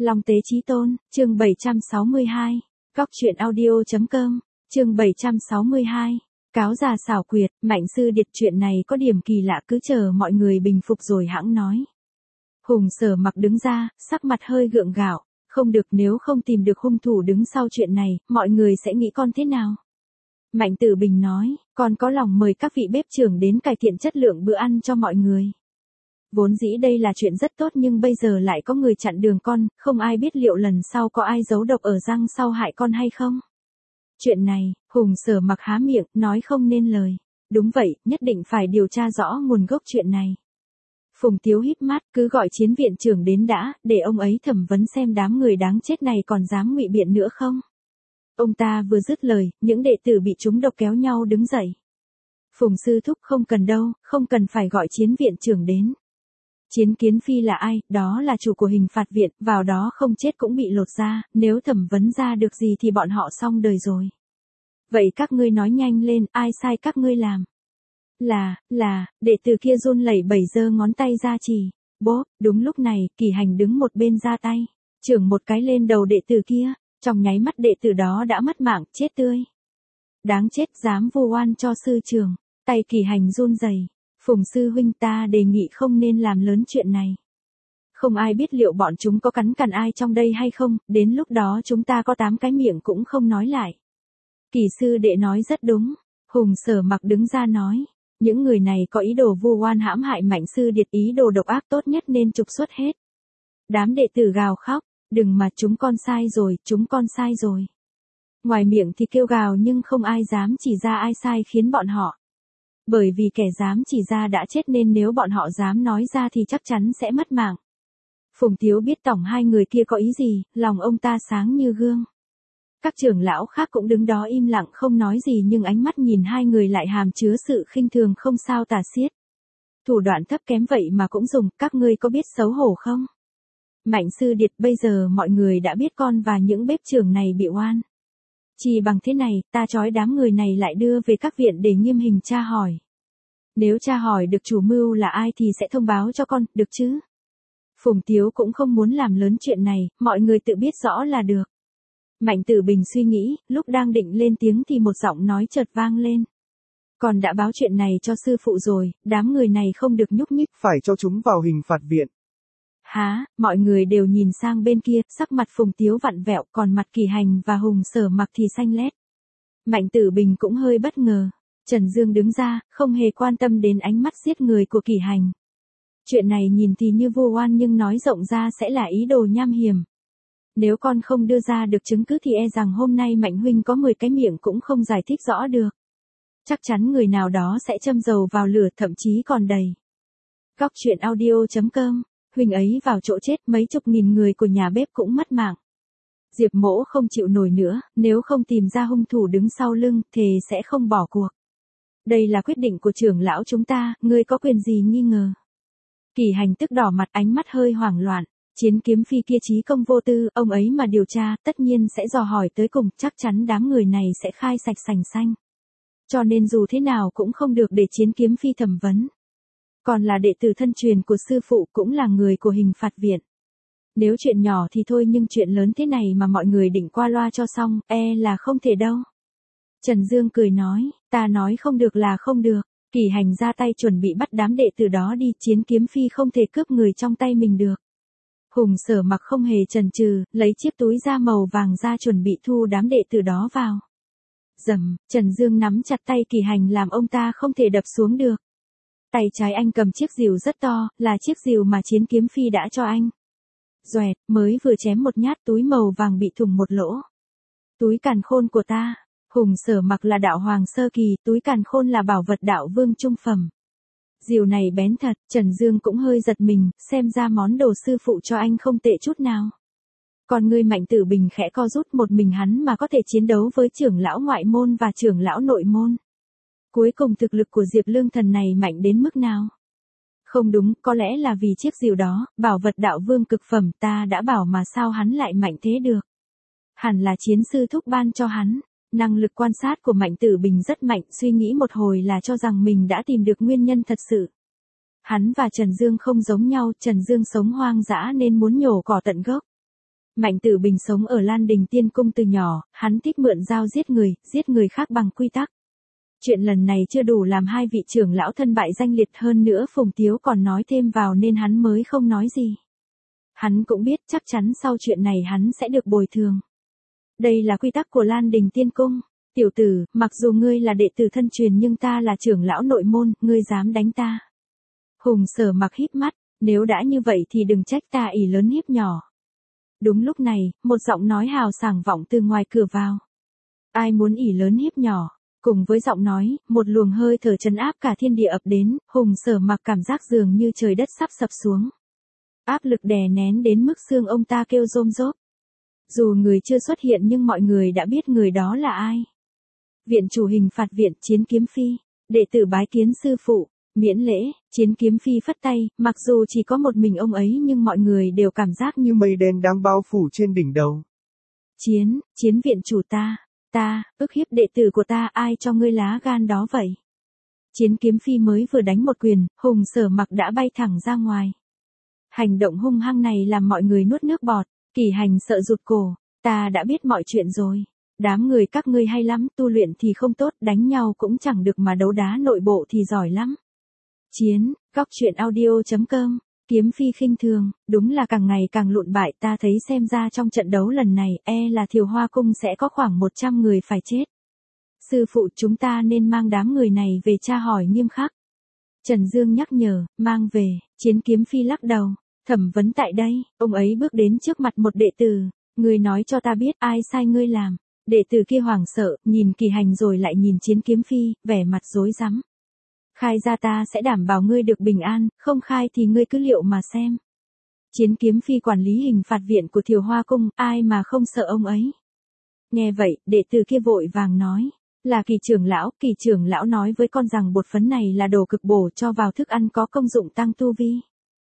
Long Tế Chí Tôn, chương 762. Góc truyện audio.com, chương 762. Cáo già xảo quyệt, Mạnh Sư Điệt, chuyện này có điểm kỳ lạ, cứ chờ mọi người bình phục rồi hãng nói. Hùng Sở Mặc đứng ra, sắc mặt hơi gượng gạo, không được, nếu không tìm được hung thủ đứng sau chuyện này, mọi người sẽ nghĩ con thế nào? Mạnh Tử Bình nói, con có lòng mời các vị bếp trưởng đến cải thiện chất lượng bữa ăn cho mọi người. Vốn dĩ đây là chuyện rất tốt nhưng bây giờ lại có người chặn đường con, không ai biết liệu lần sau có ai giấu độc ở răng sau hại con hay không. Chuyện này, Hùng Sở Mặc há miệng, nói không nên lời. Đúng vậy, nhất định phải điều tra rõ nguồn gốc chuyện này. Phùng Tiếu híp mắt, cứ gọi Chiến viện trưởng đến đã, để ông ấy thẩm vấn xem đám người đáng chết này còn dám ngụy biện nữa không. Ông ta vừa dứt lời, những đệ tử bị trúng độc kéo nhau đứng dậy. Phùng sư thúc, không cần đâu, không cần phải gọi Chiến viện trưởng đến. Chiến Kiến Phi là ai? Đó là chủ của hình phạt viện, vào đó không chết cũng bị lột da, nếu thẩm vấn ra được gì thì bọn họ xong đời rồi. Vậy các ngươi nói nhanh lên, ai sai các ngươi làm? Đệ tử kia run lẩy bẩy giơ ngón tay ra chỉ. Bốp, đúng lúc này, Kỳ Hành đứng một bên ra tay, chưởng một cái lên đầu đệ tử kia, trong nháy mắt đệ tử đó đã mất mạng, chết tươi. Đáng chết, dám vu oan cho sư trưởng. Tay Kỳ Hành run rẩy. Phùng sư huynh, ta đề nghị không nên làm lớn chuyện này. Không ai biết liệu bọn chúng có cắn cằn ai trong đây hay không, đến lúc đó chúng ta có 8 cái miệng cũng không nói lại. Kỳ sư đệ nói rất đúng. Hùng Sở Mặc đứng ra nói. Những người này có ý đồ vu oan hãm hại Mạnh Sư Điệt, ý đồ độc ác, tốt nhất nên trục xuất hết. Đám đệ tử gào khóc. Đừng mà, chúng con sai rồi, chúng con sai rồi. Ngoài miệng thì kêu gào nhưng không ai dám chỉ ra ai sai khiến bọn họ. Bởi vì kẻ dám chỉ ra đã chết nên nếu bọn họ dám nói ra thì chắc chắn sẽ mất mạng. Phùng Tiếu biết tổng hai người kia có ý gì, lòng ông ta sáng như gương. Các trưởng lão khác cũng đứng đó im lặng không nói gì nhưng ánh mắt nhìn hai người lại hàm chứa sự khinh thường không sao tả xiết. Thủ đoạn thấp kém vậy mà cũng dùng, các ngươi có biết xấu hổ không? Mạnh Sư Điệt, bây giờ mọi người đã biết con và những bếp trưởng này bị oan. Chỉ bằng thế này, ta trói đám người này lại đưa về các viện để nghiêm hình tra hỏi. Nếu tra hỏi được chủ mưu là ai thì sẽ thông báo cho con, được chứ? Phùng Tiếu cũng không muốn làm lớn chuyện này, mọi người tự biết rõ là được. Mạnh Tử Bình suy nghĩ, lúc đang định lên tiếng thì một giọng nói chợt vang lên. Còn đã báo chuyện này cho sư phụ rồi, đám người này không được nhúc nhích. Phải cho chúng vào hình phạt viện. Hả, mọi người đều nhìn sang bên kia, sắc mặt Phùng Tiếu vặn vẹo, còn mặt Kỳ Hành và Hùng Sở Mặc thì xanh lét. Mạnh Tử Bình cũng hơi bất ngờ. Trần Dương đứng ra, không hề quan tâm đến ánh mắt giết người của Kỳ Hành. Chuyện này nhìn thì như vu oan nhưng nói rộng ra sẽ là ý đồ nham hiểm. Nếu con không đưa ra được chứng cứ thì e rằng hôm nay Mạnh huynh có 10 cái miệng cũng không giải thích rõ được. Chắc chắn người nào đó sẽ châm dầu vào lửa, thậm chí còn đầy. Góc truyện audio.com, huynh ấy vào chỗ chết, mấy chục nghìn người của nhà bếp cũng mất mạng. Diệp Mỗ không chịu nổi nữa, nếu không tìm ra hung thủ đứng sau lưng, thề sẽ không bỏ cuộc. Đây là quyết định của trưởng lão chúng ta, ngươi có quyền gì nghi ngờ? Kỳ Hành tức đỏ mặt, ánh mắt hơi hoảng loạn. Chiến Kiếm Phi kia trí công vô tư, ông ấy mà điều tra, tất nhiên sẽ dò hỏi tới cùng, chắc chắn đám người này sẽ khai sạch sành xanh. Cho nên dù thế nào cũng không được để Chiến Kiếm Phi thẩm vấn. Còn là đệ tử thân truyền của sư phụ, cũng là người của hình phạt viện. Nếu chuyện nhỏ thì thôi nhưng chuyện lớn thế này mà mọi người định qua loa cho xong, e là không thể đâu. Trần Dương cười nói, ta nói không được là không được. Kỳ Hành ra tay chuẩn bị bắt đám đệ tử đó đi, Chiến Kiếm Phi không thể cướp người trong tay mình được. Hùng Sở Mặc không hề chần chừ, lấy chiếc túi da màu vàng ra chuẩn bị thu đám đệ tử đó vào. Rầm, Trần Dương nắm chặt tay Kỳ Hành làm ông ta không thể đập xuống được. Tay trái anh cầm chiếc rìu rất to, là chiếc rìu mà Chiến Kiếm Phi đã cho anh. Doẹt, mới vừa chém một nhát túi màu vàng bị thủng một lỗ. Túi càn khôn của ta. Hùng Sở Mặc là đạo hoàng sơ kỳ, túi càn khôn là bảo vật đạo vương trung phẩm. Rìu này bén thật, Trần Dương cũng hơi giật mình, xem ra món đồ sư phụ cho anh không tệ chút nào. Còn người Mạnh Tử Bình khẽ co rút, một mình hắn mà có thể chiến đấu với trưởng lão ngoại môn và trưởng lão nội môn. Cuối cùng thực lực của Diệp Lương Thần này mạnh đến mức nào? Không đúng, có lẽ là vì chiếc rìu đó, bảo vật đạo vương cực phẩm, ta đã bảo mà sao hắn lại mạnh thế được. Hẳn là chiến sư thúc ban cho hắn. Năng lực quan sát của Mạnh Tử Bình rất mạnh, suy nghĩ một hồi là cho rằng mình đã tìm được nguyên nhân thật sự. Hắn và Trần Dương không giống nhau, Trần Dương sống hoang dã nên muốn nhổ cỏ tận gốc. Mạnh Tử Bình sống ở Lan Đình Tiên Cung từ nhỏ, hắn thích mượn dao giết người khác bằng quy tắc. Chuyện lần này chưa đủ làm hai vị trưởng lão thân bại danh liệt, hơn nữa Phùng Tiếu còn nói thêm vào nên hắn mới không nói gì. Hắn cũng biết chắc chắn sau chuyện này hắn sẽ được bồi thường. Đây là quy tắc của Lan Đình Tiên Cung. Tiểu tử, mặc dù ngươi là đệ tử thân truyền nhưng ta là trưởng lão nội môn, ngươi dám đánh ta. Hùng Sở Mặc híp mắt, nếu đã như vậy thì đừng trách ta ỷ lớn hiếp nhỏ. Đúng lúc này, một giọng nói hào sảng vọng từ ngoài cửa vào. Ai muốn ỷ lớn hiếp nhỏ? Cùng với giọng nói, một luồng hơi thở trấn áp cả thiên địa ập đến, Hùng Sở Mặc cảm giác dường như trời đất sắp sập xuống. Áp lực đè nén đến mức xương ông ta kêu rôm rốp. Dù người chưa xuất hiện nhưng mọi người đã biết người đó là ai. Viện chủ Hình Phạt Viện, Chiến Kiếm Phi, đệ tử bái kiến sư phụ, miễn lễ. Chiến Kiếm Phi phất tay, mặc dù chỉ có một mình ông ấy nhưng mọi người đều cảm giác như mây đen đang bao phủ trên đỉnh đầu. Chiến viện chủ ta, ức hiếp đệ tử của ta, ai cho ngươi lá gan đó vậy? Chiến Kiếm Phi mới vừa đánh một quyền, Hùng Sở Mặc đã bay thẳng ra ngoài. Hành động hung hăng này làm mọi người nuốt nước bọt. Kỳ Hành sợ rụt cổ, ta đã biết mọi chuyện rồi. Đám người các ngươi hay lắm, tu luyện thì không tốt, đánh nhau cũng chẳng được mà đấu đá nội bộ thì giỏi lắm. Góc truyện audio.com, Kiếm Phi khinh thường, đúng là càng ngày càng lụn bại, ta thấy xem ra trong trận đấu lần này, là Thiều Hoa Cung sẽ có khoảng 100 người phải chết. Sư phụ, chúng ta nên mang đám người này về tra hỏi nghiêm khắc. Trần Dương nhắc nhở, mang về. Chiến Kiếm Phi lắc đầu, thẩm vấn tại đây. Ông ấy bước đến trước mặt một đệ tử, ngươi nói cho ta biết ai sai ngươi làm. Đệ tử kia hoảng sợ, nhìn Kỳ Hành rồi lại nhìn Chiến Kiếm Phi, vẻ mặt rối rắm. Khai ra ta sẽ đảm bảo ngươi được bình an, không khai thì ngươi cứ liệu mà xem. Chiến Kiếm Phi quản lý Hình Phạt Viện của Thiều Hoa Cung, ai mà không sợ ông ấy. Nghe vậy, đệ tử kia vội vàng nói, là Kỳ trưởng lão nói với con rằng bột phấn này là đồ cực bổ, cho vào thức ăn có công dụng tăng tu vi.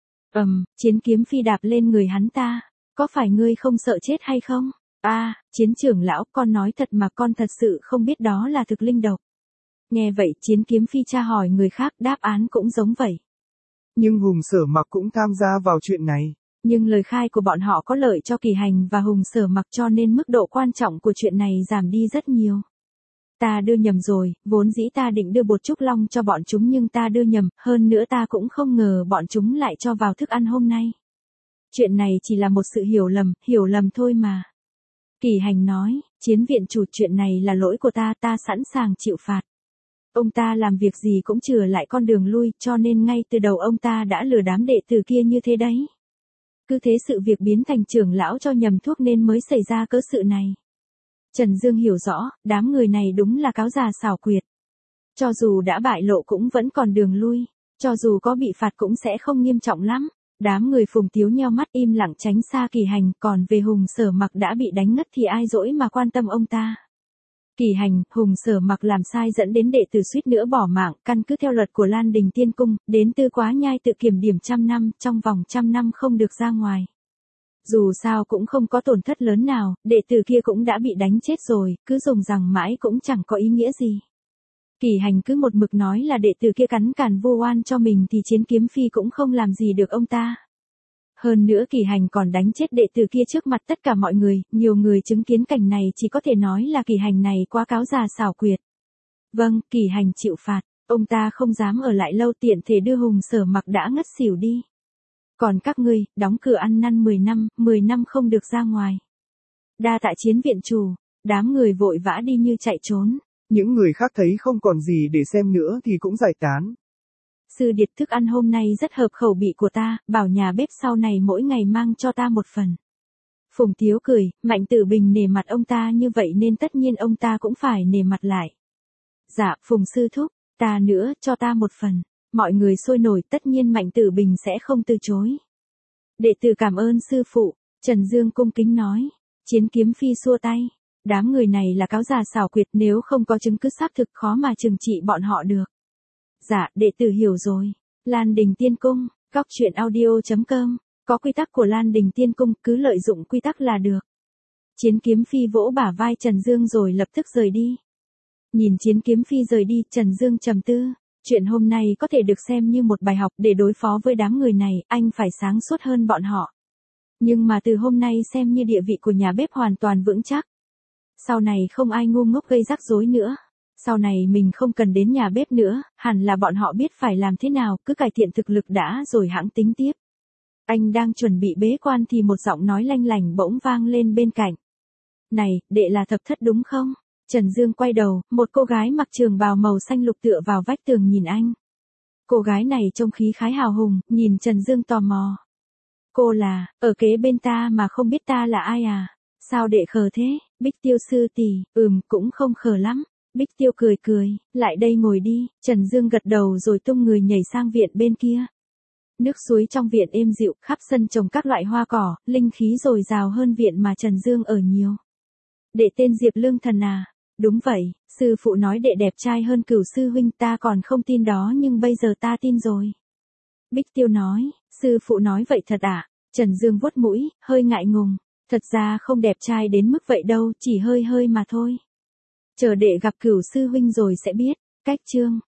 Chiến Kiếm Phi đạp lên người hắn ta, có phải ngươi không sợ chết hay không? Chiến trưởng lão, con nói thật mà, con thật sự không biết đó là thực linh độc. Nghe vậy, Chiến Kiếm Phi tra hỏi người khác, đáp án cũng giống vậy. Nhưng Hùng Sở Mặc cũng tham gia vào chuyện này. Nhưng lời khai của bọn họ có lợi cho Kỳ Hành và Hùng Sở Mặc, cho nên mức độ quan trọng của chuyện này giảm đi rất nhiều. Ta đưa nhầm rồi, vốn dĩ ta định đưa bột trúc long cho bọn chúng nhưng ta đưa nhầm, hơn nữa ta cũng không ngờ bọn chúng lại cho vào thức ăn hôm nay. Chuyện này chỉ là một sự hiểu lầm thôi mà. Kỳ Hành nói, Chiến viện chủ, chuyện này là lỗi của ta sẵn sàng chịu phạt. Ông ta làm việc gì cũng chừa lại con đường lui, cho nên ngay từ đầu ông ta đã lừa đám đệ tử kia như thế đấy. Cứ thế sự việc biến thành trưởng lão cho nhầm thuốc nên mới xảy ra cớ sự này. Trần Dương hiểu rõ, đám người này đúng là cáo già xảo quyệt. Cho dù đã bại lộ cũng vẫn còn đường lui, cho dù có bị phạt cũng sẽ không nghiêm trọng lắm. Đám người Phùng Tiếu nheo mắt im lặng tránh xa Kỳ Hành, còn về Hùng Sở Mặc đã bị đánh ngất thì ai dỗi mà quan tâm ông ta. Kỳ Hành, Hùng Sở Mặc làm sai dẫn đến đệ tử suýt nữa bỏ mạng, căn cứ theo luật của Lan Đình Tiên Cung, đến Tư Quá Nhai tự kiểm điểm 100 năm, trong vòng 100 năm không được ra ngoài. Dù sao cũng không có tổn thất lớn nào, đệ tử kia cũng đã bị đánh chết rồi, cứ dùng rằng mãi cũng chẳng có ý nghĩa gì. Kỳ Hành cứ một mực nói là đệ tử kia cắn càn vu oan cho mình thì Chiến Kiếm Phi cũng không làm gì được ông ta. Hơn nữa Kỳ Hành còn đánh chết đệ tử kia trước mặt tất cả mọi người, nhiều người chứng kiến cảnh này chỉ có thể nói là Kỳ Hành này quá cáo già xảo quyệt. Vâng, Kỳ Hành chịu phạt, ông ta không dám ở lại lâu, tiện thể đưa Hùng Sở Mặc đã ngất xỉu đi. Còn các ngươi, đóng cửa ăn năn 10 năm không được ra ngoài. Đa tạ Chiến viện chủ, đám người vội vã đi như chạy trốn. Những người khác thấy không còn gì để xem nữa thì cũng giải tán. Sư điệt, thức ăn hôm nay rất hợp khẩu vị của ta, bảo nhà bếp sau này mỗi ngày mang cho ta một phần. Phùng Tiếu cười, Mạnh Tử Bình nể mặt ông ta như vậy nên tất nhiên ông ta cũng phải nể mặt lại. Dạ, Phùng sư thúc, ta nữa, cho ta một phần. Mọi người sôi nổi, tất nhiên Mạnh Tử Bình sẽ không từ chối. Đệ tử cảm ơn sư phụ, Trần Dương cung kính nói. Chiến Kiếm Phi xua tay. Đám người này là cáo già xảo quyệt, nếu không có chứng cứ xác thực khó mà trừng trị bọn họ được. Dạ, đệ tử hiểu rồi. Lan Đình Tiên Cung, góc truyện audio.com, có quy tắc của Lan Đình Tiên Cung, cứ lợi dụng quy tắc là được. Chiến Kiếm Phi vỗ bả vai Trần Dương rồi lập tức rời đi. Nhìn Chiến Kiếm Phi rời đi, Trần Dương trầm tư. Chuyện hôm nay có thể được xem như một bài học, để đối phó với đám người này, anh phải sáng suốt hơn bọn họ. Nhưng mà từ hôm nay xem như địa vị của nhà bếp hoàn toàn vững chắc. Sau này không ai ngu ngốc gây rắc rối nữa. Sau này mình không cần đến nhà bếp nữa, hẳn là bọn họ biết phải làm thế nào, cứ cải thiện thực lực đã rồi hãng tính tiếp. Anh đang chuẩn bị bế quan thì một giọng nói lanh lảnh bỗng vang lên bên cạnh. Này, đệ là Thập Thất đúng không? Trần Dương quay đầu, một cô gái mặc trường bào màu xanh lục tựa vào vách tường nhìn anh. Cô gái này trông khí khái hào hùng, nhìn Trần Dương tò mò. Cô là, ở kế bên ta mà không biết ta là ai à? Sao đệ khờ thế? Bích Tiêu sư tỷ, cũng không khờ lắm. Bích Tiêu cười cười, lại đây ngồi đi. Trần Dương gật đầu rồi tung người nhảy sang viện bên kia. Nước suối trong viện êm dịu, khắp sân trồng các loại hoa cỏ, linh khí dồi dào hơn viện mà Trần Dương ở nhiều. Đệ tên Diệp Lương Thần à? Đúng vậy, sư phụ nói đệ đẹp trai hơn Cửu sư huynh, ta còn không tin đó nhưng bây giờ ta tin rồi. Bích Tiêu nói, sư phụ nói vậy thật à? Trần Dương vuốt mũi, hơi ngại ngùng. Thật ra không đẹp trai đến mức vậy đâu, chỉ hơi hơi mà thôi. Chờ đệ gặp Cửu sư huynh rồi sẽ biết. Cách chương